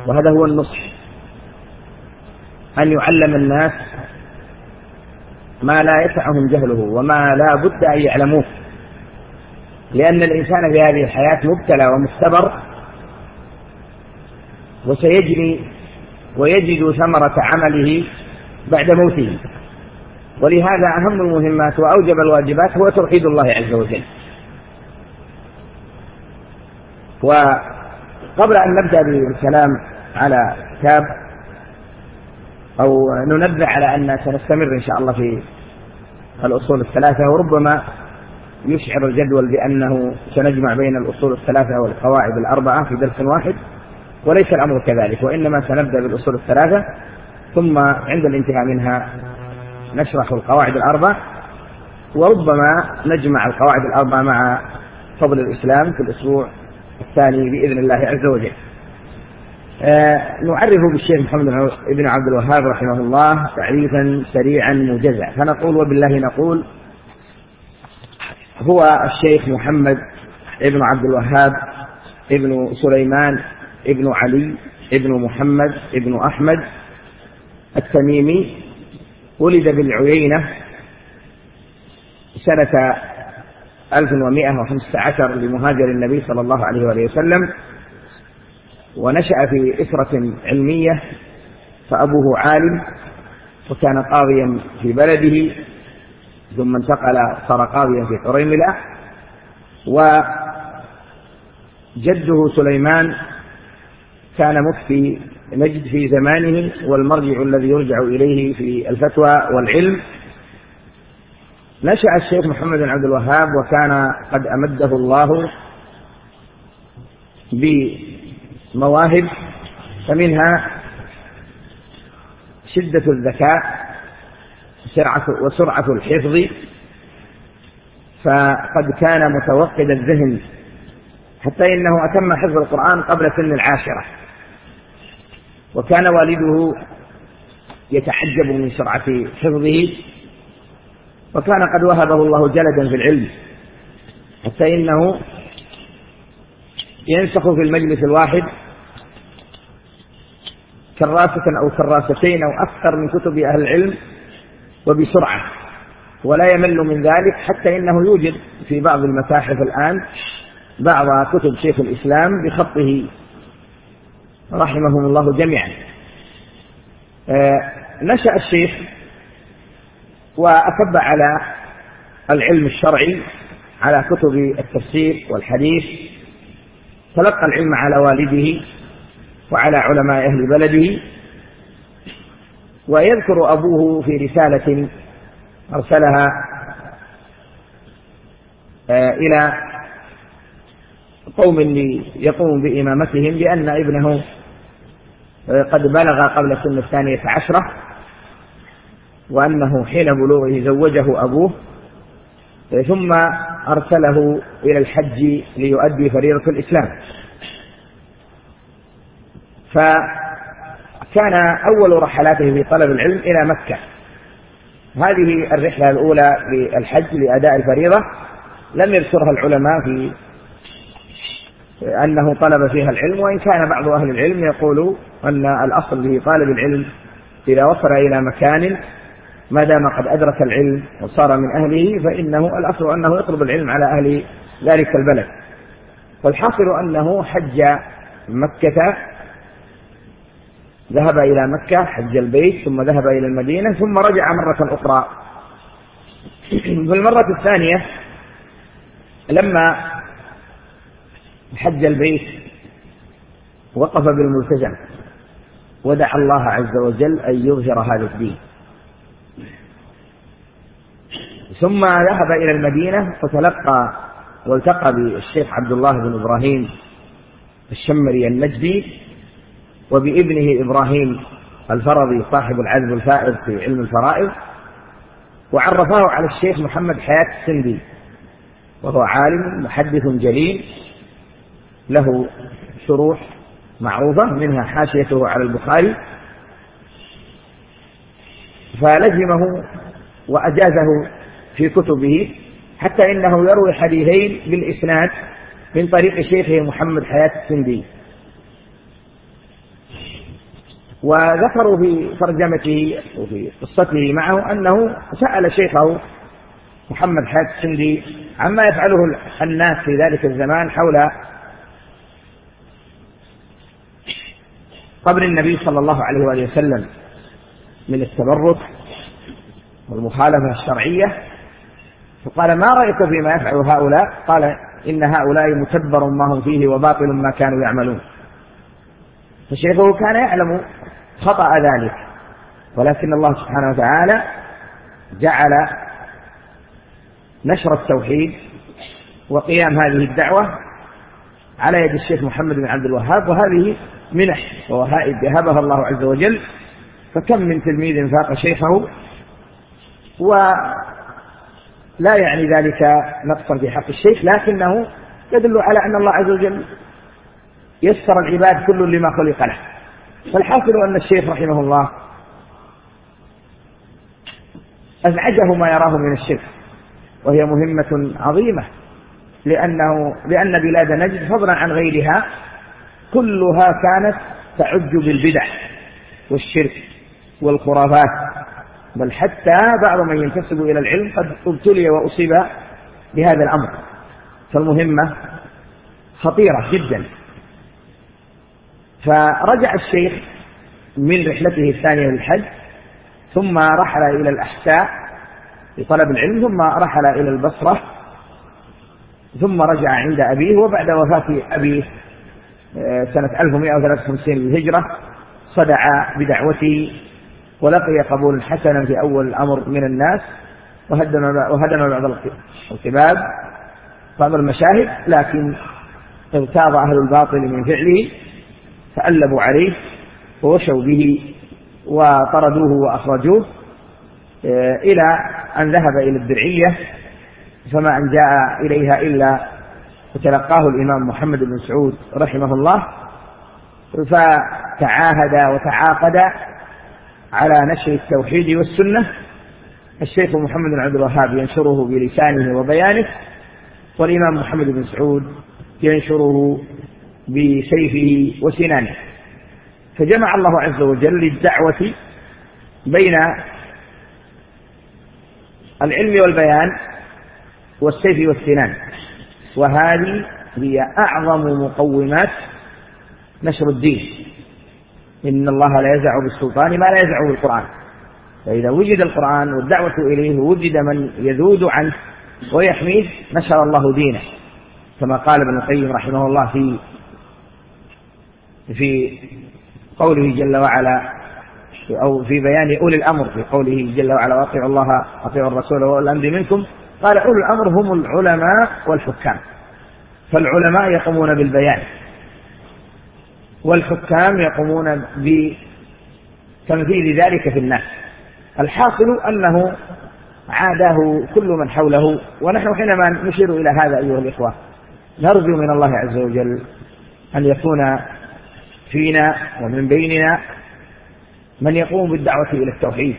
وهذا هو النصح، أن يعلم الناس ما لا يسعهم جهله وما لا بد أن يعلموه، لأن الإنسان في هذه الحياة مبتلى ومختبر، وسيجني ويجد ثمرة عمله بعد موته. ولهذا أهم المهمات وأوجب الواجبات هو توحيد الله عز وجل. وقبل أن نبدأ بالكلام على كتاب أو ننبه على أن سنستمر إن شاء الله في الأصول الثلاثة، وربما يشعر الجدول بأنه سنجمع بين الأصول الثلاثة والقواعد الأربعة في درس واحد، وليس الأمر كذلك، وإنما سنبدأ بالأصول الثلاثة ثم عند الانتهاء منها نشرح القواعد الأربع، وربما نجمع القواعد الأربع مع فضل الإسلام في الأسبوع الثاني بإذن الله عز وجل. نعرف بالشيخ محمد بن عبد الوهاب رحمه الله تعريفا سريعا موجزا، فنقول وبالله نقول: هو الشيخ محمد بن عبد الوهاب ابن سليمان ابن علي ابن محمد ابن أحمد التميمي، ولد بالعيينة سنة 1115 لمهاجر النبي صلى الله عليه وآله وسلم، ونشأ في أسرة علمية، فأبوه عالم وكان قاضيا في بلده، ثم انتقل صار قاضيا في حريملة، وجده سليمان كان مفتي نجد في زمانه والمرجع الذي يرجع إليه في الفتوى والعلم. نشأ الشيخ محمد بن عبد الوهاب وكان قد أمده الله بمواهب، فمنها شدة الذكاء وسرعة الحفظ، فقد كان متوقد الذهن حتى إنه أتم حفظ القرآن قبل سن 10، وكان والده يتعجب من سرعة حفظه، وكان قد وهبه الله جلدا في العلم حتى إنه ينسخ في المجلس الواحد كراسة أو كراستين أو أكثر من كتب أهل العلم وبسرعة، ولا يمل من ذلك، حتى إنه يوجد في بعض المتاحف الآن بعض كتب شيخ الإسلام بخطه رحمهم الله جميعا. نشأ الشيخ وأكب على العلم الشرعي على كتب التفسير والحديث، تلقى العلم على والده وعلى علماء أهل بلده. ويذكر أبوه في رسالة أرسلها إلى قوم يقوم بإمامتهم بأن ابنه قد بلغ قبل سن 12، وأنه حين بلوغه زوجه أبوه، ثم أرسله إلى الحج ليؤدي فريضة الإسلام. فكان أول رحلاته في طلب العلم إلى مكة. هذه الرحلة الأولى للحج لأداء الفريضة لم يذكرها العلماء في أنه طلب فيها العلم، وإن كان بعض أهل العلم يقول أن الأصل في طالب العلم إذا وصل إلى مكان ما دام قد أدرك العلم وصار من أهله فإنه الأصل أنه يطلب العلم على أهل ذلك البلد. والحاصل أنه حج مكة، ذهب إلى مكة حج البيت، ثم ذهب إلى المدينة، ثم رجع مرة أخرى. في المرة الثانية لما حج البيت وقف بالملتزم ودعا الله عز وجل أن يظهر هذا الدين، ثم ذهب إلى المدينة فتلقى والتقى بالشيخ عبد الله بن إبراهيم الشمري النجدي وبابنه إبراهيم الفرضي صاحب العذب الفائض في علم الفرائض، وعرفاه على الشيخ محمد حياة السندي، وهو عالم محدث جليل له شروح معروفة منها حاشيته على البخاري، فلزمه وأجازه في كتبه، حتى إنه يروي حديثين بالإسناد من طريق شيخه محمد حياة السندي. وذكروا في ترجمته وفي قصته معه أنه سأل شيخه محمد حاتم السندي عما يفعله الناس في ذلك الزمان حول قبر النبي صلى الله عليه وآله وسلم من التبرك والمخالفة الشرعية، فقال: ما رأيك فيما يفعل هؤلاء؟ قال: إن هؤلاء متبر ما هم فيه وباطل ما كانوا يعملون. فشيخه كان يعلم خطأ ذلك، ولكن الله سبحانه وتعالى جعل نشر التوحيد وقيام هذه الدعوة على يد الشيخ محمد بن عبد الوهاب، وهذه منح ووهائب يهبها الله عز وجل. فكم من تلميذ فاق شيخه، ولا يعني ذلك نقصا في حق الشيخ، لكنه يدل على أن الله عز وجل يسر العباد كل لما خلق له. فالحاصل أن الشيخ رحمه الله أزعجه ما يراه من الشرك، وهي مهمة عظيمة، لأن بلاد نجد فضلا عن غيرها كلها كانت تعج بالبدع والشرك والخرافات، بل حتى بعض من ينتسب إلى العلم قد ابتلي وأصيب بهذا الأمر. فالمهمة خطيرة جدا. فرجع الشيخ من رحلته الثانية للحج، ثم رحل إلى الأحساء لطلب العلم، ثم رحل إلى البصرة، ثم رجع عند أبيه. وبعد وفاة أبيه سنة 1153 للهجرة صدع بدعوته، ولقي قبول حسنا في أول الأمر من الناس، وهدم بعض القباب بعض المشاهد، لكن اغتاظ أهل الباطل من فعله فألبوا عليه ووشوا به وطردوه وأخرجوه، إلى أن ذهب إلى الدرعية، فما أن جاء إليها إلا وتلقاه الإمام محمد بن سعود رحمه الله، فتعاهد وتعاقد على نشر التوحيد والسنة. الشيخ محمد بن عبد الوهاب ينشره بلسانه وبيانه، والإمام محمد بن سعود ينشره بسيفه وسنانه. فجمع الله عز وجل للدعوة بين العلم والبيان والسيف والسنان، وهذه هي أعظم مقومات نشر الدين. إن الله لا يزع بالسلطان ما لا يزع بالقرآن، فإذا وجد القرآن والدعوة إليه وجد من يذود عنه ويحميه، نشر الله دينه، كما قال ابن القيم رحمه الله في قوله جل وعلا، أو في بيان أولي الأمر في قوله جل وعلا: وأطيعوا الله أطيعوا الرسول وأولي الأمر منكم. قال: أولي الأمر هم العلماء والحكام، فالعلماء يقومون بالبيان، والحكام يقومون بتنفيذ ذلك في الناس. الحاصل أنه عاداه كل من حوله، ونحن حينما نشير إلى هذا أيها الإخوة نرجو من الله عز وجل أن يكون فينا ومن بيننا من يقوم بالدعوة إلى التوحيد،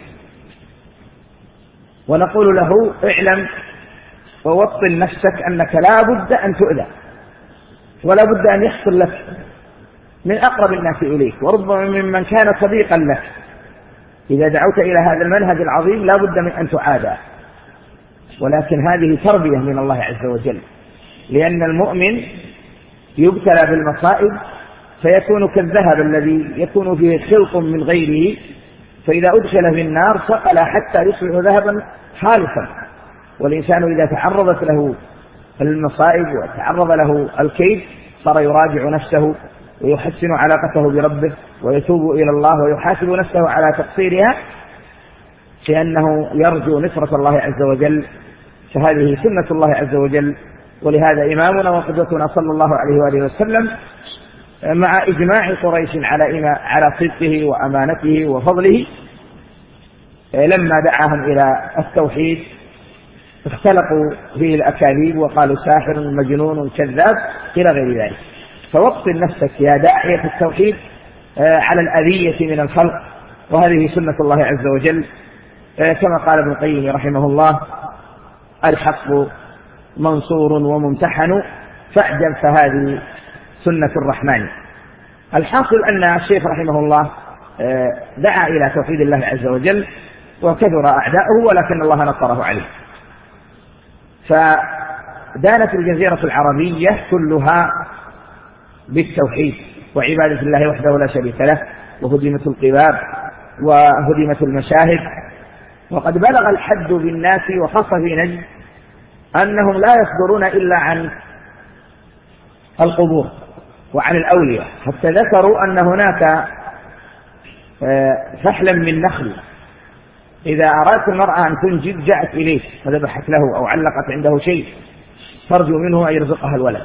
ونقول له: اعلم ووطن نفسك أنك لا بد أن تؤذى، ولا بد أن يحصل لك من أقرب الناس إليك، وربما ممن كان صديقا لك. إذا دعوت إلى هذا المنهج العظيم لا بد من أن تعادى، ولكن هذه تربية من الله عز وجل، لأن المؤمن يبتلى بالمصائب فيكون كالذهب الذي يكون فيه خلط من غيره، فإذا أدخل في النار سقل حتى يصبح ذهبا خالصا. والإنسان إذا تعرضت له المصائب وتعرض له الكيد صار يراجع نفسه ويحسن علاقته بربه ويتوب إلى الله ويحاسب نفسه على تقصيرها، لأنه يرجو نصرة الله عز وجل. فهذه سنة الله عز وجل. ولهذا إمامنا وقدوتنا صلى الله عليه وآله وسلم مع إجماع قريش على صدقه وأمانته وفضله، لما دعاهم إلى التوحيد اختلقوا فيه الأكاذيب وقالوا ساحر مجنون كذاب إلى غير ذلك. فوطن نفسك يا داعية التوحيد على الأذية من الخلق، وهذه سنة الله عز وجل، كما قال ابن القيم رحمه الله: الحق منصور وممتحن فاعجب فهذه سنة الرحمن. الحاصل أن الشيخ رحمه الله دعا إلى توحيد الله عز وجل وكثر أعداؤه ولكن الله نصره عليه. فدانت الجزيرة العربية كلها بالتوحيد وعبادة الله وحده لا شريك له، وهدمت القباب وهدمت المشاهد. وقد بلغ الحد بالناس وخاصة في نجد أنهم لا يصدرون إلا عن القبور وعن الأولياء، حتى ذكروا أن هناك فحلا من نخل إذا أرادت المرأة أن تنجب جاءت إليه فذبحت له أو علقت عنده شيء ترجو منه أن يرزقها الولد.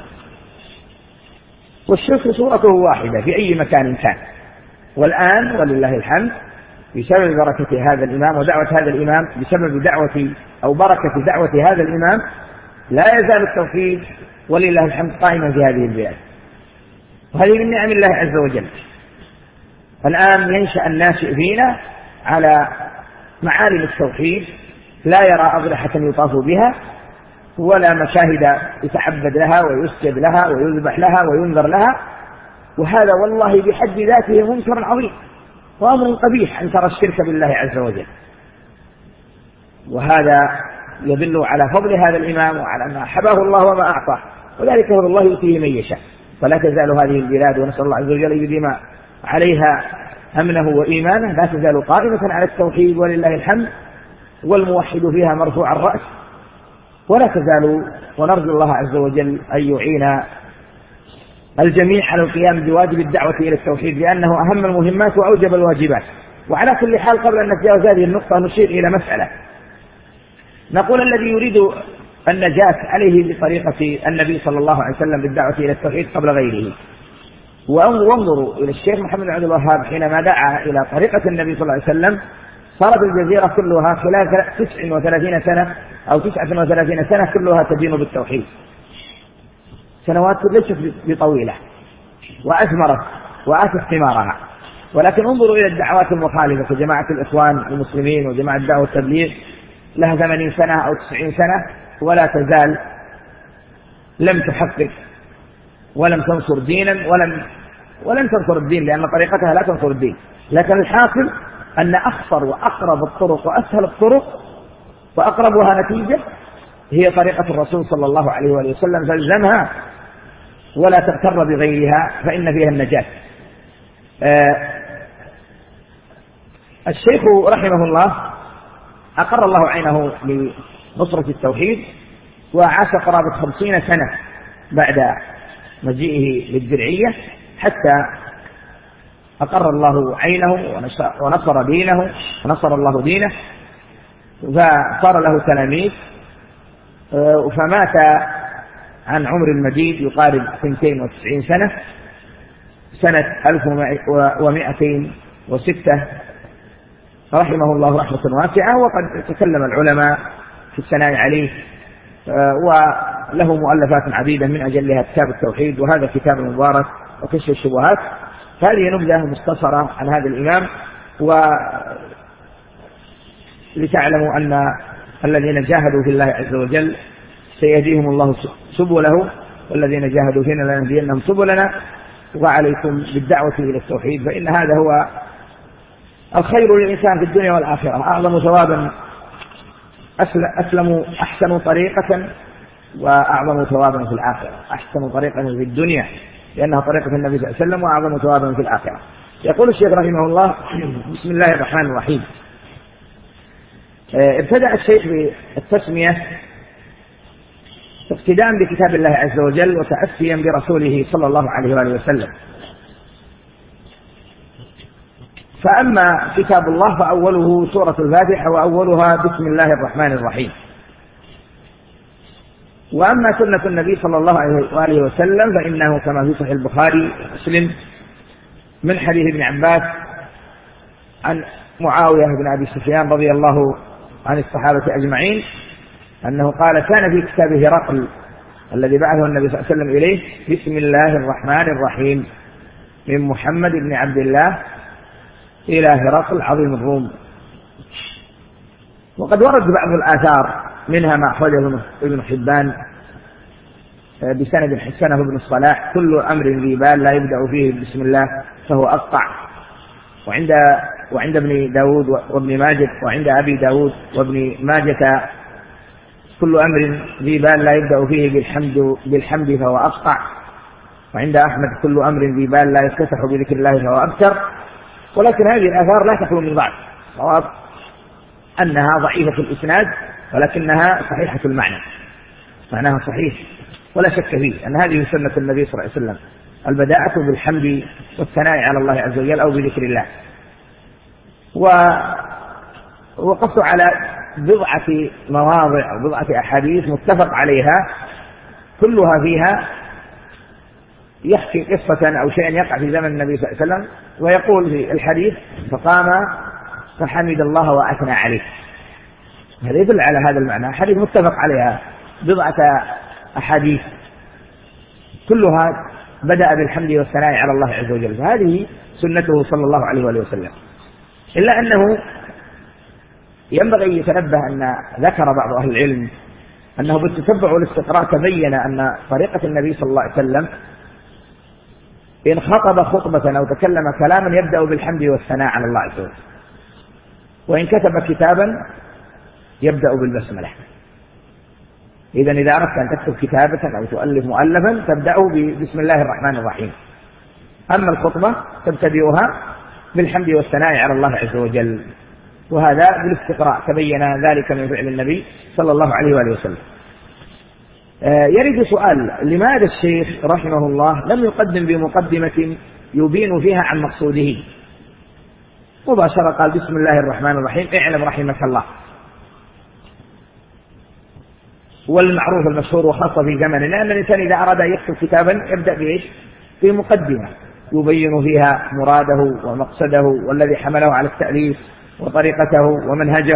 والشرك صورته واحدة في أي مكان كان. والآن ولله الحمد بسبب بركة هذا الإمام ودعوة هذا الإمام، بسبب دعوة أو بركة دعوة هذا الإمام، لا يزال التوحيد ولله الحمد قائما في هذه البلاد، وهذه من نعم الله عز وجل. الآن ينشأ الناشئ فينا على معالم التوحيد، لا يرى أضرحة يطاف بها ولا مشاهد يتعبد لها ويسجد لها ويذبح لها وينذر لها، وهذا والله بحد ذاته منكر عظيم وأمر قبيح أن ترى الشرك بالله عز وجل. وهذا يدل على فضل هذا الإمام وعلى ما حباه الله وما أعطاه، وذلك فضل الله يؤتيه من يشاء. فلا تزال هذه البلاد، ونسأل الله عز وجل أن يديم عليها أمنه وإيمانه، لا تزال قائمة على التوحيد ولله الحمد، والموحد فيها مرفوع الرأس، ولا تزال. ونرجو الله عز وجل أن يعين الجميع على القيام بواجب الدعوة إلى التوحيد، لأنه أهم المهمات وأوجب الواجبات. وعلى كل حال قبل أن نتجاوز هذه النقطة نشير إلى مسألة. نقول الذي يريد النجاة عليه بطريقة النبي صلى الله عليه وسلم بالدعوة إلى التوحيد قبل غيره. وانظروا إلى الشيخ محمد بن عبد الوهاب حينما دعا إلى طريقة النبي صلى الله عليه وسلم، صارت الجزيرة كلها خلال 39 سنة أو 39 سنة كلها تدين بالتوحيد، سنوات ليست بطويلة، وأثمرت وآتت ثمارها. ولكن انظروا إلى الدعوات المخالفة كجماعة الإخوان المسلمين وجماعة دعوة التبليغ، لها 80 سنة أو 90 سنة ولا تزال لم تحقق ولم تنصر دينا ولم تنصر الدين، لأن طريقتها لا تنصر الدين. لكن الحاصل أن أخطر وأقرب الطرق وأسهل الطرق وأقربها نتيجة هي طريقة الرسول صلى الله عليه وآله وسلم، فالزمها ولا تغتر بغيرها فإن فيها النجاة. الشيخ رحمه الله أقر الله عينه لنصرة التوحيد، وعاش قرابة 50 سنة بعد مجيئه للدرعية حتى أقر الله عينه ونصر دينه ونصر الله دينه، فصار له تلاميذ، فمات عن عمر المديد يقارب 92 سنة، سنة 1206 رحمه الله رحمة واسعة. وقد تكلم العلماء في الثناء عليه، وله مؤلفات عديدة من أجلها كتاب التوحيد، وهذا كتاب مبارك وكشف الشبهات. هذه نبذة مختصرة عن هذا الإمام، ولتعلموا أن الذين جاهدوا في الله عز وجل سيهديهم الله سبله، والذين جاهدوا فينا لنهدينهم سبلنا. وعليكم بالدعوة إلى التوحيد، فإن هذا هو الخير للإنسان في الدنيا والآخرة، أعظم ثوابا، أحسن طريقة وأعظم ثوابا في الآخرة. أحسن طريقة في الدنيا لأنها طريقة النبي صلى الله عليه وسلم، وأعظم ثوابا في الآخرة. يقول الشيخ رحمه الله: بسم الله الرحمن الرحيم. ابتدأ الشيخ بالتسمية اقتداء بكتاب الله عز وجل وتأسيا برسوله صلى الله عليه وآله وسلم. فأما كتاب الله فأوله سورة الفاتحة، وأولها بسم الله الرحمن الرحيم. وأما سنة النبي صلى الله عليه وآله وسلم فإنه كما في صحيح البخاري ومسلم من حديث ابن عباس عن معاوية بن أبي سفيان رضي الله عن الصحابة أجمعين أنه قال: كان في كتاب هرقل الذي بعثه النبي صلى الله عليه وسلم إليه بسم الله الرحمن الرحيم من محمد بن عبد الله إلى هرقل عظيم الروم. وقد ورد بعض الآثار منها ما أخرجه ابن حبان بسند حسنه ابن الصلاح: كل أمر ذي بال لا يبدأ فيه بسم الله فهو أقطع. وعند ابن داود وابن ماجه، وعند أبي داود وابن ماجة كل أمر ذي بال لا يبدأ فيه بالحمد فهو أقطع، وعند أحمد كل أمر ذي بال لا يفتتح بذكر الله فهو أبتر. ولكن هذه الآثار لا تخلو من ضعف، صواب أنها ضعيفة في الإسناد ولكنها صحيحة المعنى، معناها صحيح ولا شك فيه أن هذه سنة النبي صلى الله عليه وسلم، البداءة بالحمد والثناء على الله عز وجل أو بذكر الله. ووقفت على بضعة مواضع أو بضعة أحاديث متفق عليها كلها فيها يحكي قصة أو شيئا يقع في زمن النبي صلى الله عليه وسلم، ويقول في الحديث فقام فحمد الله وأثنى عليه. هذا يدل على هذا المعنى، حديث متفق عليها بضعة أحاديث كلها بدأ بالحمد والثناء على الله عز وجل، فهذه سنته صلى الله عليه وآله وسلم. إلا أنه ينبغي يتنبه أن ذكر بعض أهل العلم أنه بالتتبع والاستقراء تبين أن طريقة النبي صلى الله عليه وسلم إن خطب خطبة أو تكلم كلاما يبدأ بالحمد والثناء على الله عز وجل، وإن كتب كتابا يبدأ بالبسملة. إذا أردت أن تكتب كتابة أو تؤلف مؤلفا تبدأه بسم الله الرحمن الرحيم، أما الخطبة تبتدئها بالحمد والثناء على الله عز وجل، وهذا بالاستقراء تبين ذلك من فعل النبي صلى الله عليه وآله وسلم. يرد سؤال: لماذا الشيخ رحمه الله لم يقدم بمقدمة يبين فيها عن مقصوده؟ مباشرة قال بسم الله الرحمن الرحيم اعلم رحمك الله. والمعروف المشهور وخاصة في زمننا أن الإنسان إذا أراد أن يكتب كتابا يبدأ بإيش؟ بمقدمة يبين فيها مراده ومقصده والذي حمله على التأليف وطريقته ومنهجه.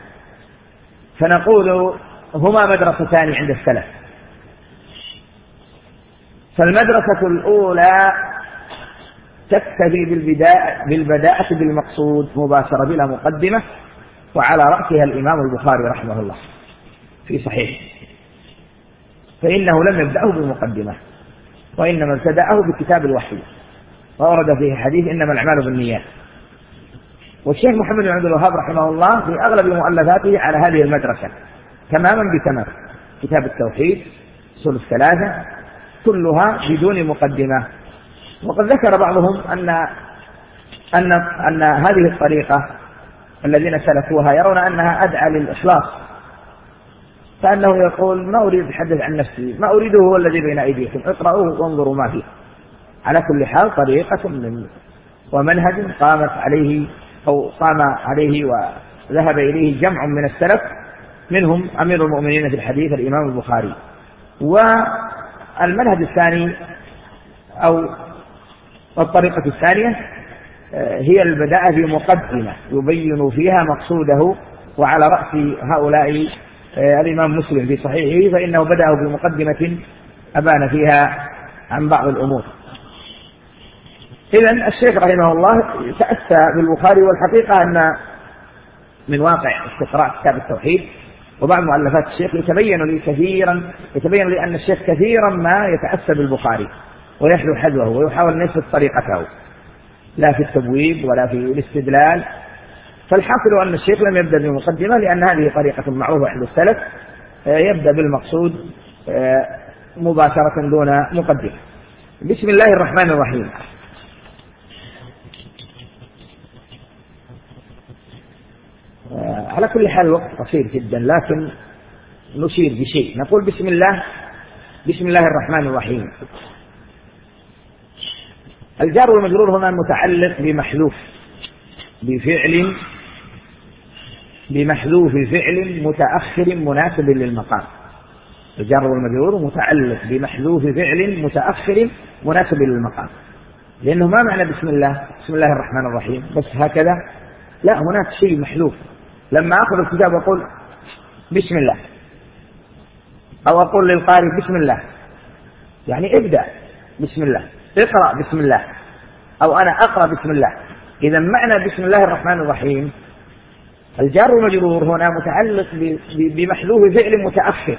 فنقول هما مدرستان عند السلف. فالمدرسة الأولى تكتفي بالبداءة بالمقصود مباشرة بلا مقدمة، وعلى رأسها الإمام البخاري رحمه الله في صحيح، فإنه لم يبدأه بمقدمة وإنما ابتدأه بكتاب الوحي، وورد فيه حديث إنما الأعمال بالنيات. والشيخ محمد بن عبد الوهاب رحمه الله في أغلب مؤلفاته على هذه المدرسة تماما بتمام، كتاب التوحيد، أصول الثلاثة، كلها بدون مقدمة. وقد ذكر بعضهم أن هذه الطريقة الذين سلكوها يرون أنها أدعى للإخلاص، فأنه يقول ما أريد أتحدث عن نفسي، ما أريده هو الذي بين أيديكم، اقرأوه وانظروا ما فيه. على كل حال طريقة ومنهج قام عليه وذهب إليه جمع من السلف، منهم أمير المؤمنين في الحديث الإمام البخاري. والمنهج الثاني أو الطريقة الثانية هي البداء بمقدمة يبين فيها مقصوده، وعلى رأس هؤلاء الإمام مسلم في صحيحه، فإنه بدأ بمقدمة أبان فيها عن بعض الأمور. إذن الشيخ رحمه الله تأسى بالبخاري، والحقيقة أن من واقع استقراء كتاب التوحيد وبعض مؤلفات الشيخ يتبين لي أن الشيخ كثيرا ما يتأسى بالبخاري ويحذو حذوه ويحاول أن يثبت طريقته، لا في التبويب ولا في الاستدلال. فالحاصل أن الشيخ لم يبدأ بمقدمة، لأن هذه طريقة معروفة عند السلف، يبدأ بالمقصود مباشرة دون مقدمة. بسم الله الرحمن الرحيم. على كل حال الوقت قصير جدا، لكن نشير بشيء. نقول بسم الله الرحمن الرحيم. الجار والمجرور هنا متعلق بمحذوف فعل متأخر مناسب للمقام. الجار والمجرور متعلق بمحذوف فعل متأخر مناسب للمقام، لأنه ما معنى بسم الله الرحمن الرحيم بس هكذا، لا، هناك شيء محذوف. لما أخذ الكتاب أقول بسم الله، أو أقول للقارئ بسم الله، يعني ابدأ بسم الله، اقرأ بسم الله، أو أنا أقرأ بسم الله. إذا معنى بسم الله الرحمن الرحيم الجار والمجرور هنا متعلق بمحذوف فعل متأخر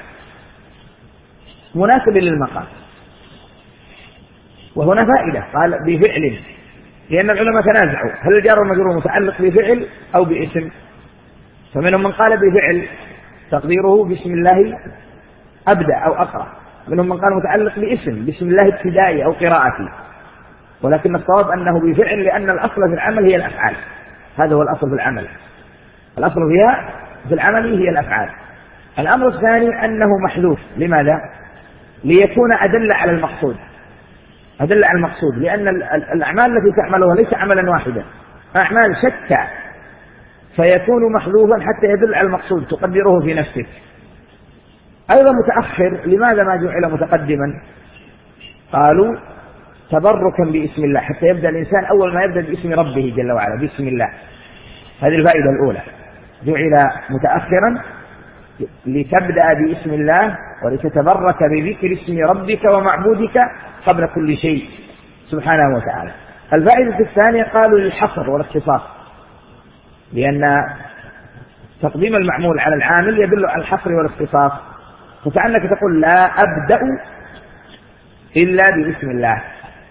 مناسب للمقام. وهنا فائدة، قال بفعل لأن العلماء تنازعوا هل الجار والمجرور متعلق بفعل أو باسم، فمنهم من قال بفعل تقديره بسم الله أبدأ أو أقرأ، منهم من قال متعلق باسم بسم الله ابتدائي أو قراءتي، ولكن الصواب أنه بفعل لأن الأصل في العمل هي الأفعال، هذا هو الأصل في العمل، الأصل فيها في العمل هي الأفعال. الأمر الثاني أنه محذوف، لماذا؟ ليكون أدل على المقصود، أدل على المقصود، لأن الأعمال التي تعملها ليس عملا واحدا، أعمال شتى، فيكون محذوفا حتى يدل على المقصود تقدره في نفسك. أيضا متأخر، لماذا ما جعل متقدما؟ قالوا تبركا باسم الله، حتى يبدأ الإنسان أول ما يبدأ باسم ربه جل وعلا باسم الله، هذه الفائدة الأولى، جعل متأخرا لتبدأ باسم الله ولتتبرك بذكر اسم ربك ومعبودك قبل كل شيء سبحانه وتعالى. الفائدة الثانية قالوا للحصر والاختصاص، لأن تقديم المعمول على العامل يدل على الحصر والاختصاص، فكأنك تقول لا أبدأ إلا باسم الله،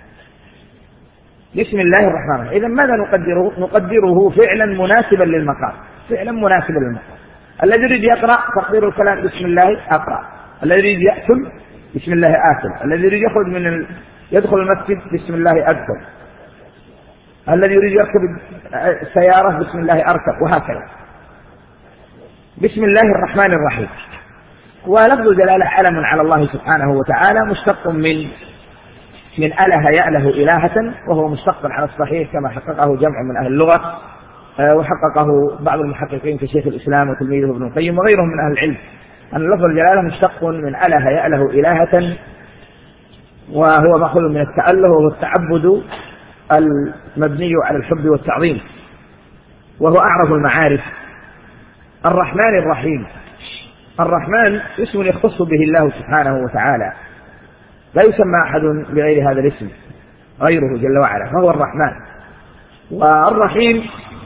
بسم الله الرحمن الرحيم. إذن ماذا نقدره؟ نقدره فعلا مناسبا للمقام، فعلا مناسبا للمقام. الذي يريد يقرأ تقدير الكلام بسم الله أقرأ، الذي يريد يأكل بسم الله آكل، الذي يريد يدخل المسجد بسم الله أدخل، الذي يريد يركب السيارة بسم الله أركب، وهكذا. بسم الله الرحمن الرحيم. ولفظ جلالة علم على الله سبحانه وتعالى، مشتق من أله يأله إلهة، وهو مشتق على الصحيح كما حققه جمع من أهل اللغة، وحققه بعض المحققين كشيخ الإسلام وتلميذه ابن القيم وغيرهم من أهل العلم، أن لفظ الجلالة مشتق من أله يأله إلهة، وهو مأخوذ من التأله، وهو التعبد المبني على الحب والتعظيم، وهو أعرف المعارف. الرحمن الرحيم، الرحمن اسم يختص به الله سبحانه وتعالى، لا يسمى أحد بغير هذا الاسم غيره جل وعلا، فهو الرحمن. والرحيم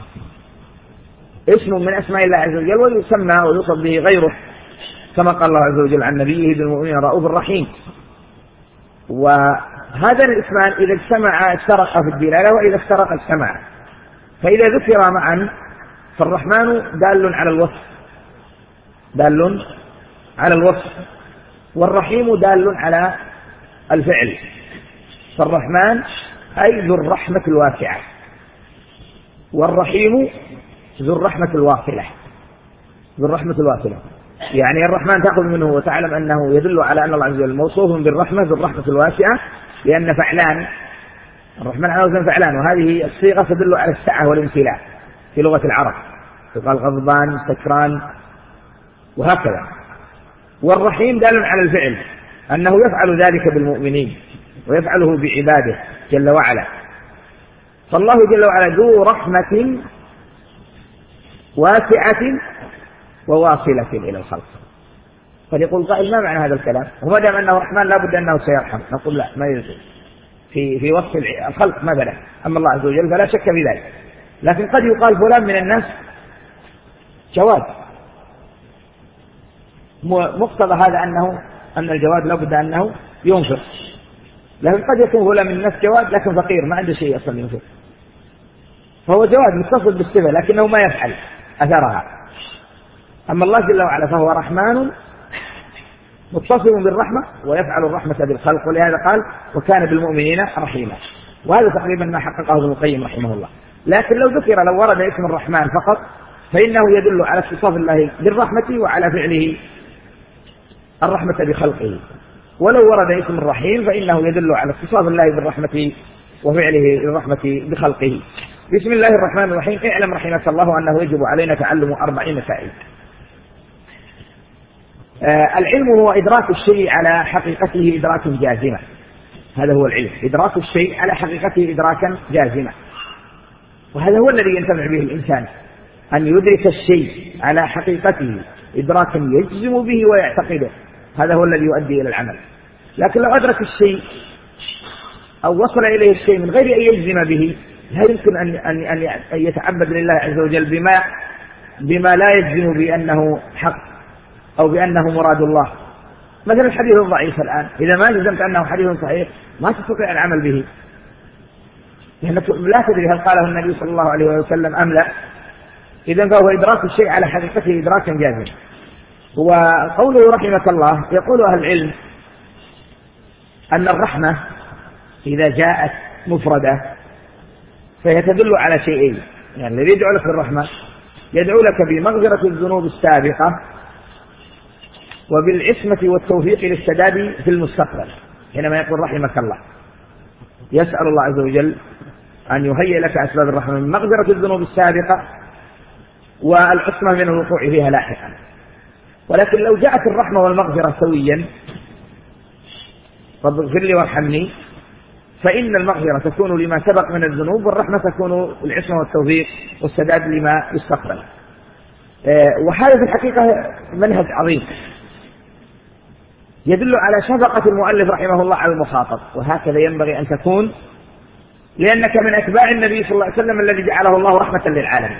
اسم من أسماء الله عز وجل، ويسمى ويوصف به غيره، كما قال الله عز وجل عن نبيه بالمؤمنين رؤوف رحيم. وهذا الاسمان إذا اجتمعا اشترقا في الدلالة، وإذا افترقا اجتمعا. فإذا ذكر معا فالرحمن دال على الوصف، دال على الوصف، والرحيم دال على الفعل. فالرحمن أي ذو الرحمة الواسعة، والرحيم ذو الرحمة الواصلة، ذو الرحمة الواصلة. يعني الرحمن تأخذ منه وتعلم أنه يدل على أن الله عز وجل موصوف بالرحمة ذو الرحمة الواسعة، لأن فعلان، الرحمن على وزن فعلان، وهذه الصيغة تدل على السعة والامتلاء في لغة العرب، يقال غضبان سكران وهكذا. والرحيم دال على الفعل، أنه يفعل ذلك بالمؤمنين ويفعله بعباده جل وعلا. فالله جل وعلا ذو رحمة واسعة وواصلة إلى الخلق. قد يقول قائل ما معنى هذا الكلام؟ وما دام أنه رحمن لا بد أنه سيرحم. نقول لا، ما يلزم في وصف الخلق مثلا، أما الله عز وجل فلا شك في ذلك. لكن قد يقال فلان من الناس جواد، مقتضى هذا أن الجواد لا بد أنه ينفق، لكن قد يكون فلان من الناس جواد لكن فقير ما عنده شيء أصلا ينفق، فهو جواد متصل بالصفة لكنه ما يفعل أثرها. أما الله جل وعلا فهو رحمن متصل بالرحمة ويفعل الرحمة بالخلق، ولهذا قال وكان بالمؤمنين رحيما. وهذا تقريبا ما حققه ابن القيم رحمه الله. لكن لو ذكر، لو ورد اسم الرحمن فقط، فإنه يدل على اتصاف الله بالرحمة وعلى فعله الرحمة بخلقه. ولو ورد اسم الرحيم فإنه يدل على اتصاف الله بالرحمة وفعله الرحمة بخلقه. بسم الله الرحمن الرحيم. اعلم رحمك الله أنه يجب علينا تعلم 4 مسائل. العلم هو إدراك الشيء على حقيقته إدراكا جازما، هذا هو العلم، إدراك الشيء على حقيقته إدراكا جازما، وهذا هو الذي ينتفع به الإنسان، أن يدرك الشيء على حقيقته إدراكا يجزم به ويعتقده، هذا هو الذي يؤدي إلى العمل. لكن لو أدرك الشيء أو وصل إليه الشيء من غير أن يجزم به، لا يمكن أن يتعبد لله عز وجل بما لا يجزم بأنه حق أو بأنه مراد الله. مثلا الحديث الضعيف الآن، إذا ما جزمت أنه حديث صحيح ما تستطيع العمل به، لأنك لا تدري هل قاله النبي صلى الله عليه وسلم أم لا. إذن فهو إدراك الشيء على حقيقته إدراكا جازما. وقوله رحمك الله، يقول أهل العلم أن الرحمة إذا جاءت مفردة فهي تدل على شيئين. يعني الذي يدعو لك بالرحمة يدعو لك بمغفرة الذنوب السابقة وبالعصمة والتوفيق للسداد في المستقبل. حينما يقول رحمك الله يسأل الله عز وجل أن يهيئ لك أسباب الرحمة من مغفرة الذنوب السابقة والعصمة من الوقوع فيها لاحقا. ولكن لو جاءت الرحمة والمغفرة سويا، رب اغفر لي وارحمني، فإن المغفرة تكون لما سبق من الذنوب، والرحمة تكون العصمة والتوفيق والسداد لما يستقبل. وهذا في الحقيقة منهج عظيم يدل على شفقة المؤلف رحمه الله على المخاطب، وهكذا ينبغي أن تكون، لأنك من أتباع النبي صلى الله عليه وسلم الذي جعله الله رحمة للعالمين،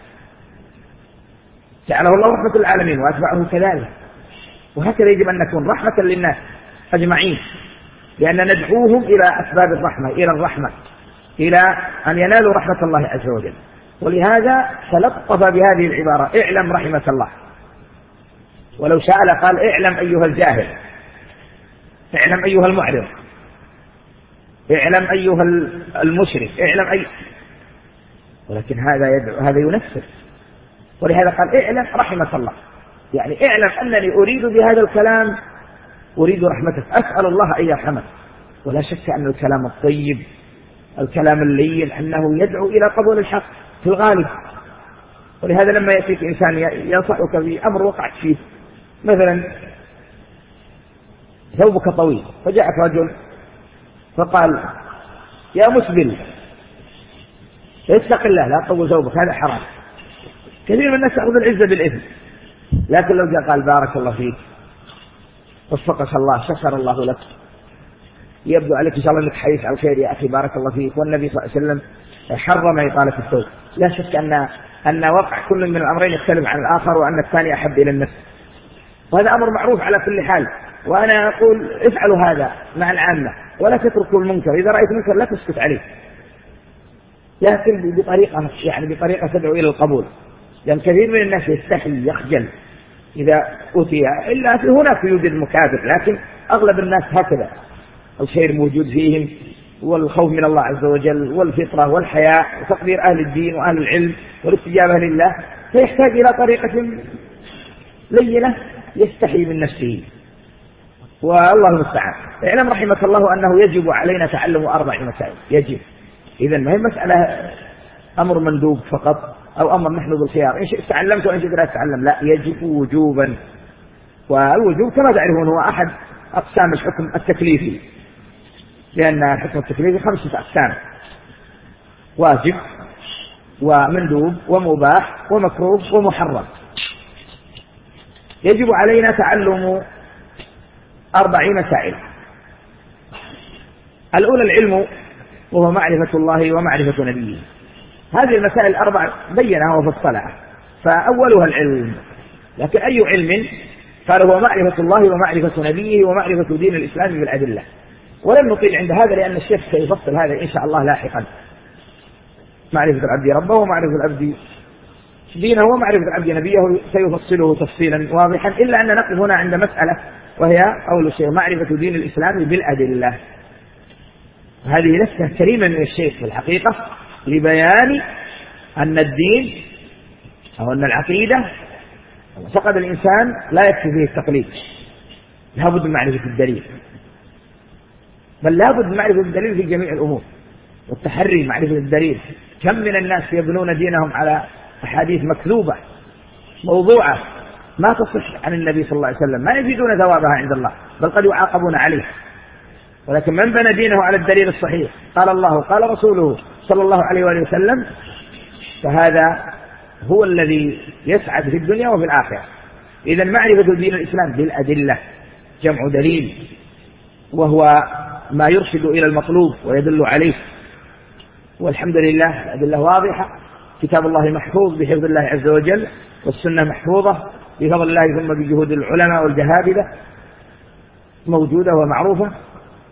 جعله الله رحمة للعالمين وأتباعه كذلك. وهكذا يجب أن نكون رحمة للناس أجمعين، لأن ندعوهم إلى أسباب الرحمة، إلى الرحمة، إلى أن ينالوا رحمة الله عز وجل. ولهذا تلطف بهذه العبارة اعلم رحمة الله، ولو شاء لقال اعلم أيها الجاهل، اعلم أيها المعرض، اعلم أيها المشرك، اعلم ولكن هذا ينفر. ولهذا قال اعلم رحمة الله، يعني اعلم أنني أريد بهذا الكلام أريد رحمتك، أسأل الله أن يرحمك. ولا شك أن الكلام الطيب، الكلام اللين، أنه يدعو إلى قبول الحق في الغالب. ولهذا لما يأتيك إنسان ينصحك بأمر وقعت فيه، مثلا ثوبك طويل فجاءك رجل فقال يا مسبل اتق الله لا تطول ثوبك هذا حرام. كثير من الناس يأخذ العزة بالإثم، لكن لو جاء قال بارك الله فيك وفقك الله شكر الله لك، يبدو عليك إن شاء الله أنك حريص على الخير يا أخي بارك الله فيك، والنبي صلى الله عليه وسلم حرم إطالة الثوب. لا شك أن وقع كل من الأمرين يختلف عن الآخر، وأن الثاني أحب إلى النفس، وهذا أمر معروف على كل حال. وأنا أقول افعلوا هذا مع العامة ولا تتركوا المنكر، إذا رأيت منكر لا تسكت عليه، لكن بطريقة تدعو إلى القبول. لأن كثير من الناس يستحي يخجل إذا أتي، إلا في هناك يوجد مكابر، لكن أغلب الناس هكذا، الخير موجود فيهم، والخوف من الله عز وجل والفطرة والحياء وتقدير أهل الدين وأهل العلم والاستجابة لله، فيحتاج إلى طريقة لينة يستحي من نفسه، والله المستعان. اعلم رحمك الله أنه يجب علينا تعلم 4 مسائل. يجب، إذن ما هي مسألة أمر مندوب فقط أو أمر نحن بالخيار، إن شئت تعلمت وإن شئت لا تتعلم، لا، يجب وجوبا. والوجوب كما تعرفون هو أحد أقسام الحكم التكليفي، لأن الحكم التكليفي 5 أقسام: واجب ومندوب ومباح ومكروه ومحرم. يجب علينا تعلم 4 مسائل. الأولى العلم، وهو معرفة الله ومعرفة نبيه. هذه المسائل 4 بينها وفصلها، فأولها العلم. لكن أي علم؟ قال هو معرفة الله ومعرفة نبيه ومعرفة دين الإسلام بالأدلة. ولن نطيل عند هذا لأن الشيخ سيفصل هذا إن شاء الله لاحقا. معرفة العبد ربه ومعرفة العبد دينه ومعرفة العبد نبيه سيفصله تفصيلا واضحا، إلا أن نقف هنا عند مسألة وهي أول الشيء معرفة دين الإسلام بالأدلة. هذه لفتة كريمة من الشيخ في الحقيقة لبيان أن الدين أو أن العقيدة فقد الإنسان لا يكفي فيه التقليد، لابد من معرفة الدليل، بل لابد من معرفة الدليل في جميع الأمور، والتحري معرفة الدليل. كم من الناس يبنون دينهم على أحاديث مكذوبة موضوعة ما تصح عن النبي صلى الله عليه وسلم، ما يجدون ثوابها عند الله، بل قد يعاقبون عليه. ولكن من بنى دينه على الدليل الصحيح قال الله قال رسوله صلى الله عليه وآله وسلم، فهذا هو الذي يسعد في الدنيا وفي الآخرة. إذن معرفة دين الإسلام بالأدلة، جمع دليل، وهو ما يرشد إلى المطلوب ويدل عليه. والحمد لله الأدلة واضحة، كتاب الله محفوظ بحفظ الله عز وجل، والسنة محفوظة بفضل الله ثم بجهود العلماء والجهابذة، موجودة ومعروفة.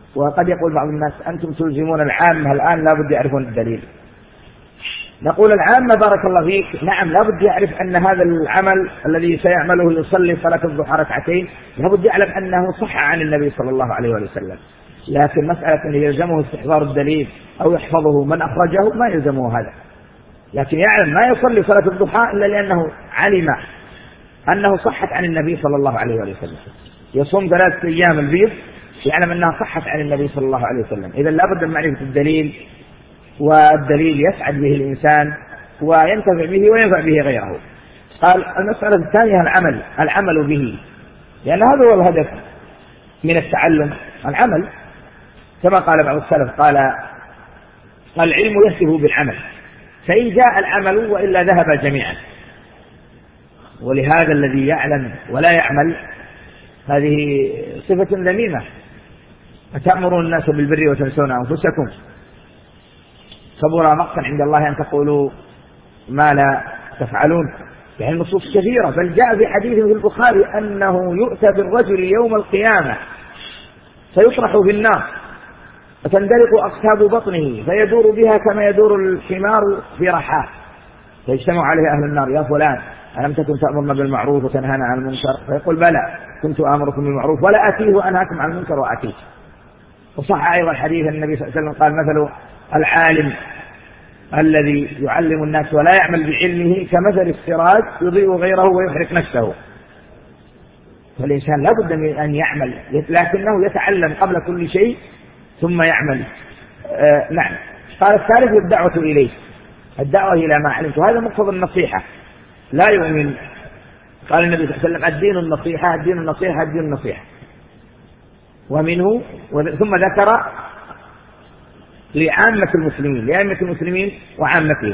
وقد يقول بعض الناس أنتم تلزمون العامة الآن لا بد يعرفون الدليل. نقول العامة بارك الله فيك نعم لا بد يعرف أن هذا العمل الذي سيعمله يصلي صلاة الضحى ركعتين لا بد يعلم أنه صح عن النبي صلى الله عليه وسلم، لكن مسألة أن يلزمه استحضار الدليل أو يحفظه من أخرجه ما يلزمه هذا، لكن يعلم ما يصلي صلاة الضحى إلا لأنه علم أنه صحت عن النبي صلى الله عليه وسلم. يصوم 3 أيام البيض يعلم أنها صحت عن النبي صلى الله عليه وسلم. إذا لا بد من معرفة الدليل، والدليل يسعد به الإنسان وينتفع به وينفع به غيره. قال المسألة الثانية العمل به، لأن هذا هو الهدف من التعلم العمل، كما قال بعض السلف قال العلم يهتف بالعمل، فإن جاء العمل وإلا ذهب جميعا. ولهذا الذي يعلم ولا يعمل هذه صفة ذميمة. أتأمرون الناس بالبر وتنسون أنفسكم كبر مقتا عند الله أن تقولوا ما لا تفعلون. يعني النصوص كثيرة، بل جاء في حديث في البخاري أنه يؤتى بالرجل يوم القيامة فيطرح في النار فتندلق أقتاب بطنه فيدور بها كما يدور الحمار في رحاه، فيجتمع عليه أهل النار يا فلان ألم تكن تأمرنا بالمعروف وتنهانا عن المنكر؟ فيقول بلى كنت آمركم بالمعروف ولا أتيه وأنهاكم عن المنكر وأتيه. وصح أيضا الحديث النبي صلى الله عليه وسلم قال مثل العالم الذي يعلم الناس ولا يعمل بعلمه كمثل السراج يضيء غيره ويحرق نفسه. فالإنسان لا بد من أن يعمل، لكنه يتعلم قبل كل شيء ثم يعمل. نعم. قال الثالث الدعوة إليه، الدعوة إلى ما علمت، وهذا مقتضى النصيحة. لا يؤمن، قال النبي صلى الله عليه وسلم الدين النصيحة الدين النصيحة الدين النصيحة. ومنه ثم ذكر لعامة المسلمين، لأئمة المسلمين وعامتهم،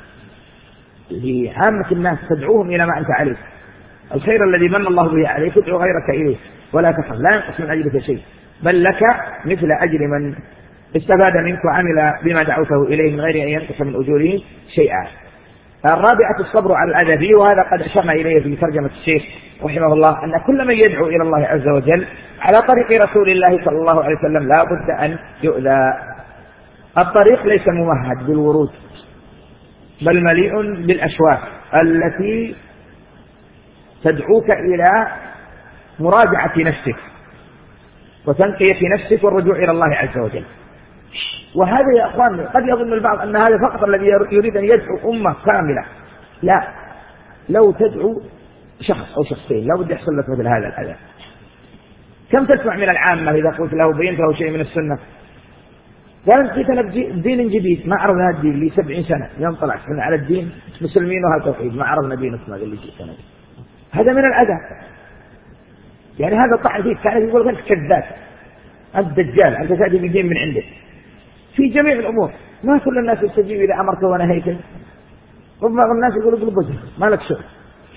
لعامة الناس تدعوهم إلى ما أنت عليه، الخير الذي من الله به عليك تدعو غيرك إليه ولا تخف، لا ينقص من أجلك شيء بل لك مثل أجر من استفاد منك وعمل بما دعوته إليه من غير أن ينقص من أجوره شيئا. الرابعة الصبر على الأذى فيه، وهذا قد أشرنا إليه في ترجمة الشيخ رحمه الله أن كل من يدعو إلى الله عز وجل على طريق رسول الله صلى الله عليه وسلم لا بد أن يؤذى. الطريق ليس ممهد بالورود بل مليء بالأشواك التي تدعوك إلى مراجعة نفسك وتنقية نفسك والرجوع إلى الله عز وجل. وهذا يا أخواني قد يظن البعض أن هذا فقط الذي يريد أن يدعو أمة كاملة، لا، لو تدعو شخص أو شخصين لا بد يحصل لك مثل هذا الأذى. كم تسمع من العامة إذا قلت له بينت له شيء من السنة قال جيت أنا بدين جديد ما عرفنا هذا الدين لي 70 سنة، يوم طلعت على الدين مسلمين وهالتوحيد ما عرفنا دين اسمه اللي جيت أنا. هذا من الأذى، يعني هذا طعن فيك، كان يقول غير كذاب أنت دجال أنت تأتي بدين من عندك في جميع الأمور. ما كل الناس يستجيب إذا أمرك ونهيك، ربما الناس يقولوا قلب ما لك شغل.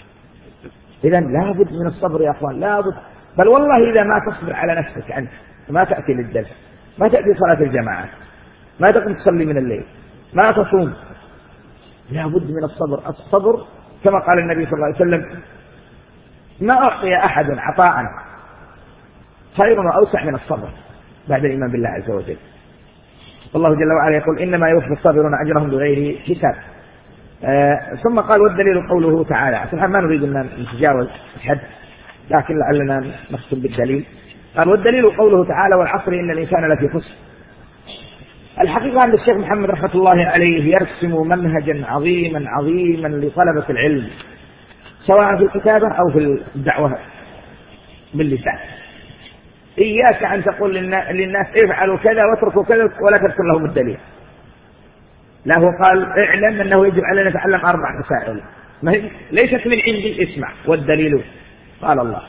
إذن لا بد من الصبر يا أخوان، لا بد. بل والله إذا ما تصبر على نفسك أنت ما تأتي للدرس، ما تأتي صلاة الجماعة، ما تقوم تصلي من الليل، ما تصوم، لا بد من الصبر. الصبر كما قال النبي صلى الله عليه وسلم ما أعطي أحد عطاء خير وأوسع من الصبر بعد الإيمان بالله عز وجل. والله جل وعلا يقول إنما يوفي الصابرون أجرهم بغير حساب. ثم قال والدليل قوله تعالى، سبحان ما نريد أن نتجاوز الحد لكن لعلنا نختم بالدليل. قال والدليل قوله تعالى والعصر إن الإنسان لفي خسر. الحقيقة أن الشيخ محمد رحمة الله عليه يرسم منهجا عظيما لطلبة العلم سواء في الكتابة أو في الدعوة باللسان. إياك أن تقول للناس افعلوا كذا واتركوا كذا ولا تذكر لهم الدليل. لا، هو قال اعلم أنه يجب علينا نتعلم 4 مسائل ليست من عندي، اسمع والدليل قال الله.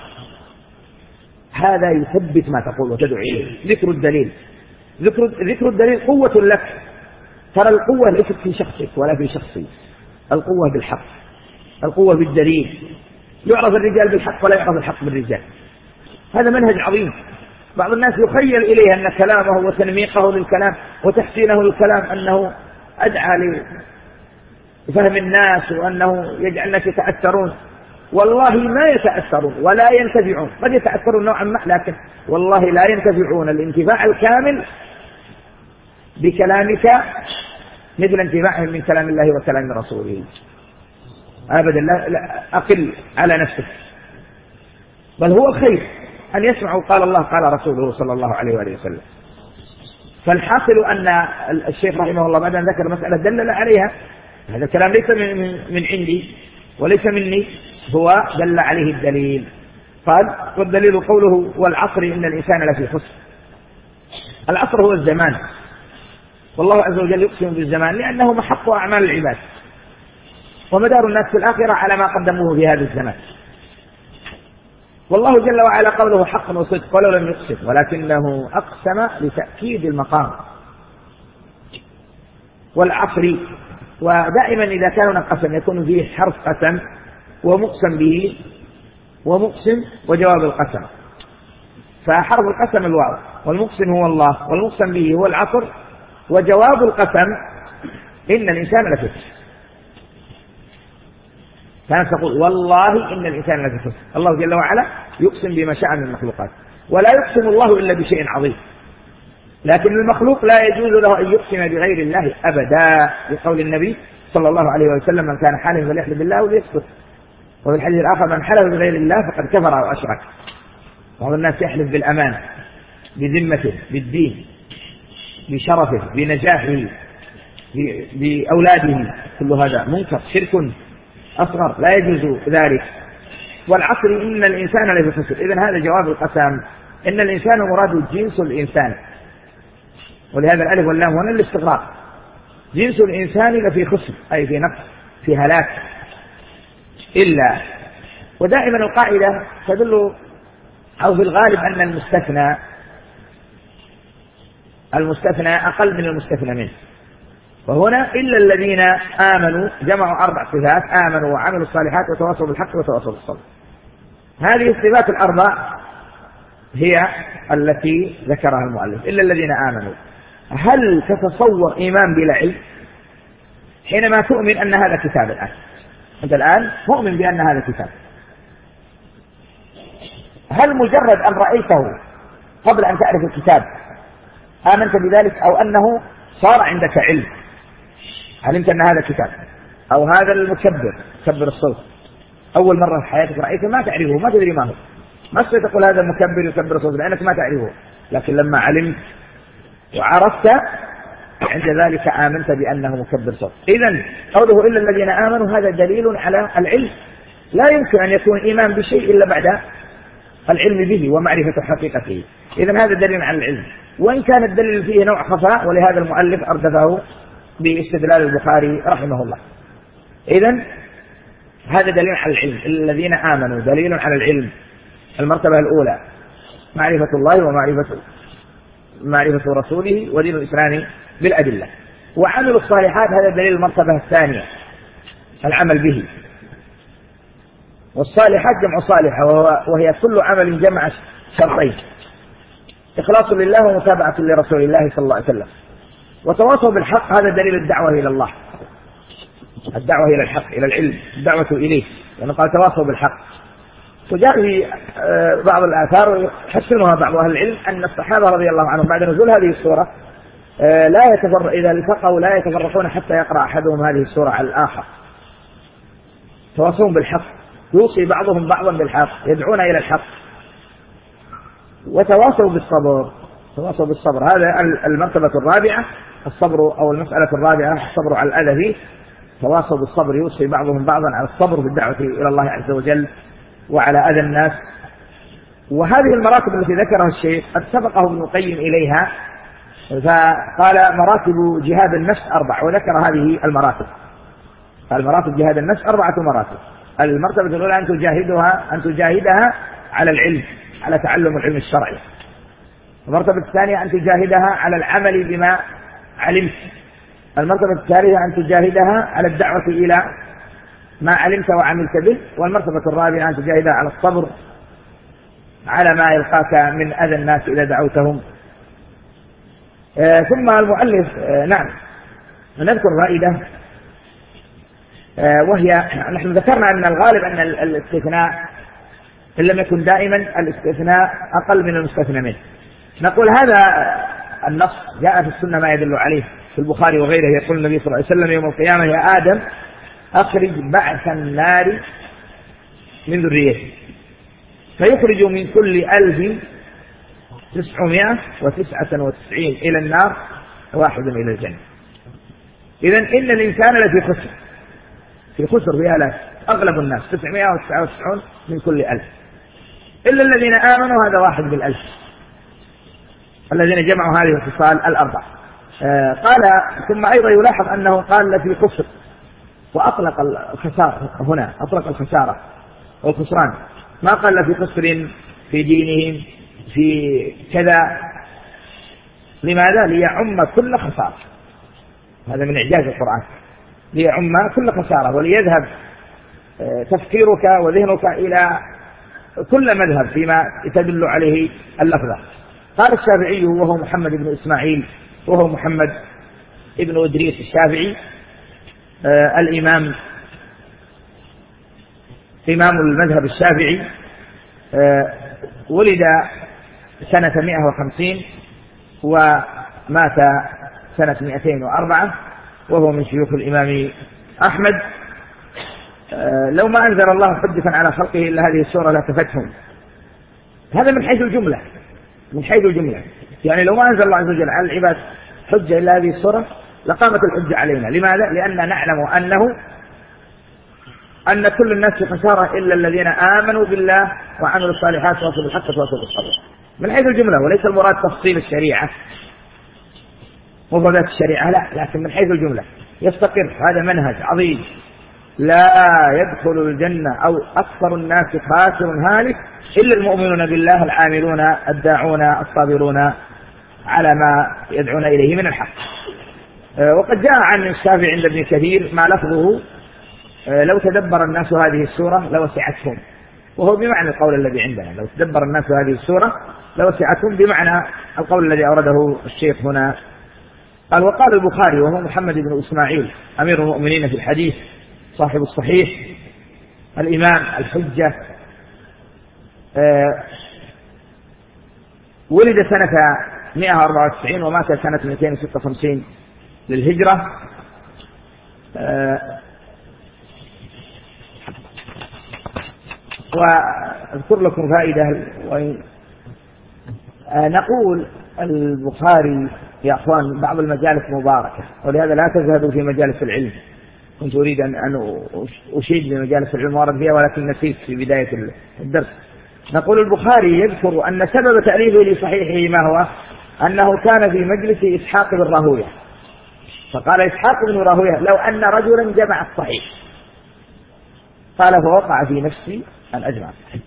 هذا يثبت ما تقول وتدعو إليه. ذكر الدليل، ذكر الدليل قوة لك. ترى القوة ليست في شخصك ولا في شخصي، القوة بالحق، القوة بالدليل. يعرف الرجال بالحق ولا يعرف الحق بالرجال. هذا منهج عظيم. بعض الناس يخيل إليه أن كلامه وتنميقه للكلام وتحسينه للكلام أنه أدعى لفهم الناس وأنه يجعل الناس يتأثرون. والله ما يتأثرون ولا ينتفعون، قد يتأثرون نوعا ما لكن والله لا ينتفعون الانتفاع الكامل بكلامك مثل انتفاعهم من كلام الله وكلام رسوله أبدا. لا أقل على نفسك، بل هو خير أن يسمعوا قال الله قال رسوله صلى الله عليه وآله وسلم. فالحاصل أن الشيخ رحمه الله بعد أن ذكر مسألة دلل عليها، هذا الكلام ليس من عندي وليس مني، هو دل عليه الدليل. قال والدليل قوله والعصر إن الإنسان لفي خسر. العصر هو الزمان، والله عز وجل يقسم بالزمان لأنه محط أعمال العباد ومدار الناس في الآخرة على ما قدموه في هذا الزمان. والله جل وعلا قوله حق وصدق ولو لم يقسم، ولكنه أقسم لتأكيد المقام. والعصر، ودائما إذا كان هناك قسم يكون فيه حرف قسم ومقسم به ومقسم وجواب القسم. فحرف القسم الواو، والمقسم هو الله، والمقسم به هو العصر، وجواب القسم إن الإنسان لفي خسر. كانت تقول والله إن الإنسان لفي خسر. الله جل وعلا يقسم بما شاء من المخلوقات، ولا يقسم الله إلا بشيء عظيم، لكن المخلوق لا يجوز له أن يقسم بغير الله أبدا، بقول النبي صلى الله عليه وسلم من كان حالفا فليحلف بالله وليسكت. وفي الحديث الآخر من حلف بغير الله فقد كفر أو أشرك. بعض الناس يحلف بالأمان، بذمته، بالدين، بشرفه، بنجاحه، بأولاده، كل هذا منكر، شرك أصغر لا يجوز ذلك. والعصر إن الإنسان لفي خسر، إذن هذا جواب القسم. إن الإنسان مراد جنس الإنسان، ولهذا الألف واللام هنا الاستغراق. جنس الإنسان لفي خسر أي في نقص، في هلاك، إلا. ودائما القاعدة تدل أو في الغالب أن المستثنى أقل من المستثنى منه. وهنا إلا الذين آمنوا جمعوا 4 صفات: آمنوا وعملوا الصالحات وتواصوا بالحق وتواصوا بالصبر. هذه الصفات الأربع هي التي ذكرها المؤلف. إلا الذين آمنوا، هل تتصور إيمان بلا علم؟ حينما تؤمن أن هذا كتاب، الآن أنت الآن مؤمن بأن هذا كتاب، هل مجرد أن رأيته قبل أن تعرف الكتاب آمنت بذلك، أو أنه صار عندك علم علمت أن هذا كتاب؟ أو هذا المكبر، مكبر الصوت، أول مرة في حياتك رأيته ما تعرفه، ما تدري ما هو، ما تقول هذا المكبر يكبر الصوت لأنك ما تعرفه، لكن لما علمت وعرفت عند ذلك آمنت بأنه مكبر صوت. إذن قوله إلا الذين آمنوا هذا دليل على العلم، لا يمكن أن يكون إيمان بشيء إلا بعد العلم به ومعرفة حقيقته. إذن هذا دليل على العلم، وإن كان الدليل فيه نوع خفاء، ولهذا المؤلف أردفه باستدلال البخاري رحمه الله. إذن هذا دليل على العلم. الذين آمنوا دليل على العلم، المرتبة الأولى معرفة الله ومعرفة رسوله ودين الإسلام بالأدلة. وعمل الصالحات هذا دليل المرتبة الثانية، العمل به. والصالحات جمع صالحة، وهي كل عمل جمع شرطين: إخلاص لله ومتابعة لرسول الله صلى الله عليه وسلم. وتواصوا بالحق هذا دليل الدعوة إلى الله، الدعوة إلى الحق، إلى العلم، الدعوة إليه، لأنه قال تواصوا بالحق. وجاء في بعض الآثار ويحسنها بعض أهل العلم أن الصحابة رضي الله عنهم بعد نزول هذه السورة إذا التقوا لا يتفرقون حتى يقرأ أحدهم هذه السورة على الآخر. تواصون بالحق، يوصي بعضهم بعضا بالحق، يدعون إلى الحق. وتواصوا بالصبر، تواصوا بالصبر، هذا المرتبة الرابعة، الصبر، أو المسألة الرابعة الصبر على الأذى فيه. تواصوا بالصبر، يوصي بعضهم بعضا على الصبر بالدعوة إلى الله عز وجل وعلى أذى الناس. وهذه المراتب التي ذكرها الشيخ قد سبقه ابن القيم إليها، فقال مراتب جهاد النفس 4، وذكر هذه المراتب. قال مراتب جهاد النفس 4 مراتب. المرتبة الأولى أن تجاهدها على العلم، على تعلم العلم الشرعي. المرتبة الثانية أن تجاهدها على العمل بما علمت. المرتبة الثالثة أن تجاهدها على الدعوة إلى ما علمت وعملت به. والمرتبة الرابعة أن تجاهدها على الصبر على ما يلقاك من أذى الناس إذا دعوتهم. ثم المؤلف نذكر فائدة وهي نحن ذكرنا أن الغالب أن الاستثناء إن لم يكن دائما الاستثناء أقل من المستثنى منه. نقول هذا النص جاء في السنة ما يدل عليه في البخاري وغيره. يقول النبي صلى الله عليه وسلم يوم القيامة: يا آدم أخرج بعث النار من ذريته، فيخرج من كل 1999 إلى النار، واحد إلى الجنة. إذن إن الإنسان لفي خسر، في خسر، في هلاك، أغلب الناس 999 من كل 1000 إلا الذين آمنوا، هذا واحد بالألف الذين جمعوا هذه الخصال الأربع. قال ثم أيضا يلاحظ أنه قال لفي خسر، وأطلق الخسارة هنا، أطلق الخسارة والخسران، ما قال لفي خسر في دينهم في كذا. لماذا؟ ليعم كل خسارة. هذا من إعجاز القرآن، ليعم كل خسارة، وليذهب تفكيرك وذهنك إلى كل مذهب فيما تدل عليه اللفظة. قال الشافعي وهو محمد بن إسماعيل، وهو محمد ابن إدريس الشافعي، الإمام إمام المذهب الشافعي، ولد سنة 150 ومات سنة 204، وهو من شيوخ الإمام أحمد. لو ما أنزل الله حجة على خلقه إلا هذه السورة لكفتهم. هذا من حيث الجملة، من حيث الجملة، يعني لو ما أنزل الله عز وجل على العباد حجة إلا هذه السورة لقامت الحجة علينا. لماذا؟ لأننا نعلم أن كل الناس في خسارة إلا الذين آمنوا بالله وعملوا الصالحات ووصلوا بالحق ووصلوا بالصبر. من حيث الجملة، وليس المراد تفصيل الشريعة مفردات الشريعة، لا، لكن من حيث الجملة يستقر. هذا منهج عظيم: لا يدخل الجنة أو أكثر الناس خاسر هالك إلا المؤمنون بالله العاملون الداعون الصابرون على ما يدعون إليه من الحق. وقد جاء عن الشافعي عند ابن كثير ما لفظه: لو تدبر الناس هذه السورة لوسعتهم، وهو بمعنى القول الذي عندنا: لو تدبر الناس هذه السورة لوسعتهم، بمعنى القول الذي أورده الشيخ هنا. قال: وقال البخاري وهو محمد بن إسماعيل أمير المؤمنين في الحديث صاحب الصحيح الإمام الحجة، ولد سنة 194 ومات سنة 256 للهجرة. وأذكر لكم فائدة، نقول البخاري يا أخوان بعض المجالس مباركة، ولهذا لا تزهدوا في مجالس العلم. كنت أريد أن أشيد بمجالس العلم وارد فيها، ولكن نسيت في بداية الدرس. نقول البخاري يذكر أن سبب تأليفه لصحيحه ما هو؟ أنه كان في مجلس إسحاق بن راهويه، فقال إسحاق بن راهويه: لو أن رجلا جمع الصحيح، قال: فوقع في نفسي أن أجمع الصحيح.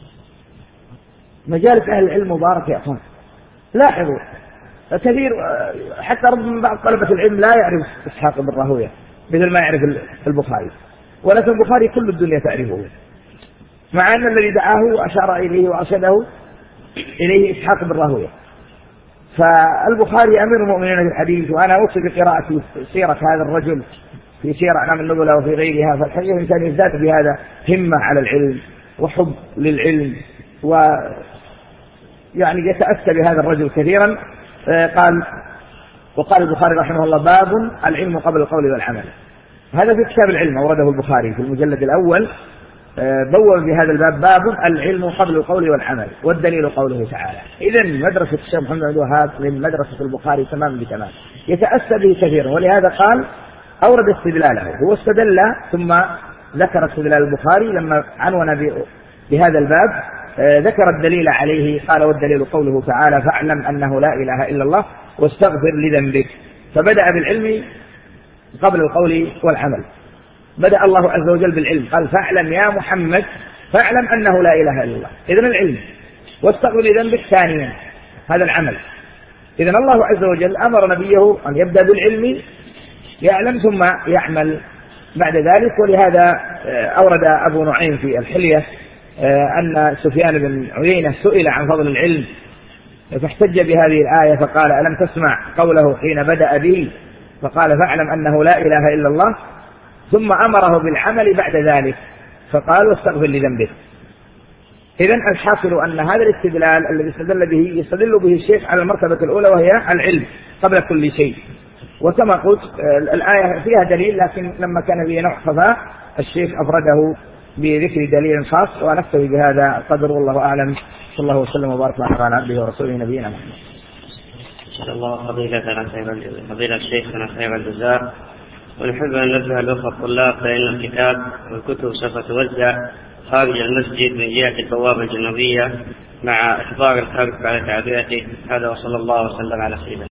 مجالس أهل العلم مبارك يا أخوان. لاحظوا كثير، حتى ربما بعض طلبة العلم لا يعرف إسحاق بن راهويه مثل ما يعرف البخاري، ولكن البخاري كل الدنيا تعرفه، مع أن الذي دعاه وأشار إليه وأرشده إليه إسحاق بن راهويه. فالبخاري أمير المؤمنين في الحديث، وأنا أوصي بقراءة سيرة هذا الرجل في سير أعلام النبلة وفي غيرها. فالحقيقة الإنسان يزداد بهذا همة على العلم وحب للعلم، ويعني يتأسى بهذا الرجل كثيرا. وقال البخاري رحمه الله: باب العلم قبل القول والعمل. هذا في كتاب العلم أورده البخاري في المجلد الأول، بوّب بهذا الباب: باب العلم قبل القول والعمل، والدليل قوله تعالى. إذن مدرسة الشيخ محمد بن الوهاب من مدرسة البخاري تمام بتمام، يتأسى به كثيرا، ولهذا قال أورد استدلاله. هو استدل ثم ذكر استدلال البخاري لما عنون بهذا الباب، ذكر الدليل عليه. قال: والدليل قوله تعالى: فاعلم أنه لا إله إلا الله واستغفر لذنبك. فبدأ بالعلم قبل القول والعمل. بدأ الله عز وجل بالعلم، قال: فاعلم يا محمد، فاعلم أنه لا إله إلا الله. إذن العلم، واستغفر لذنبك ثانيا، هذا العمل. إذن الله عز وجل أمر نبيه أن يبدأ بالعلم، يعلم ثم يعمل بعد ذلك. ولهذا أورد أبو نعيم في الحلية أن سفيان بن عيينة سئل عن فضل العلم فاحتج بهذه الآية فقال: ألم تسمع قوله حين بدأ به؟ فقال: فاعلم أنه لا إله إلا الله ثم أمره بالعمل بعد ذلك فقال واستغفر لذنبه. إذن الحاصل أن هذا الاستدلال الذي يستدل به الشيخ على المرتبة الأولى وهي العلم قبل كل شيء. وكما قلت الآية فيها دليل، لكن لما كان فيه نوع خفاء الشيخ أفرده بذكر دليل خاص، ونكتفي بهذا القدر والله أعلم. صلى الله وسلم وبارك على عبده ورسوله نبينا محمد. شاء الله فضيلة الشيخنا خير الجزاء. ونحب أن ننبه الأخوة الطلاب فإن الكتاب والكتب سوف توزع خارج المسجد من جهة البوابة الجنوبية مع إحضار الخارج بعد تعبئته. هذا وصلى الله وسلم على سيدنا.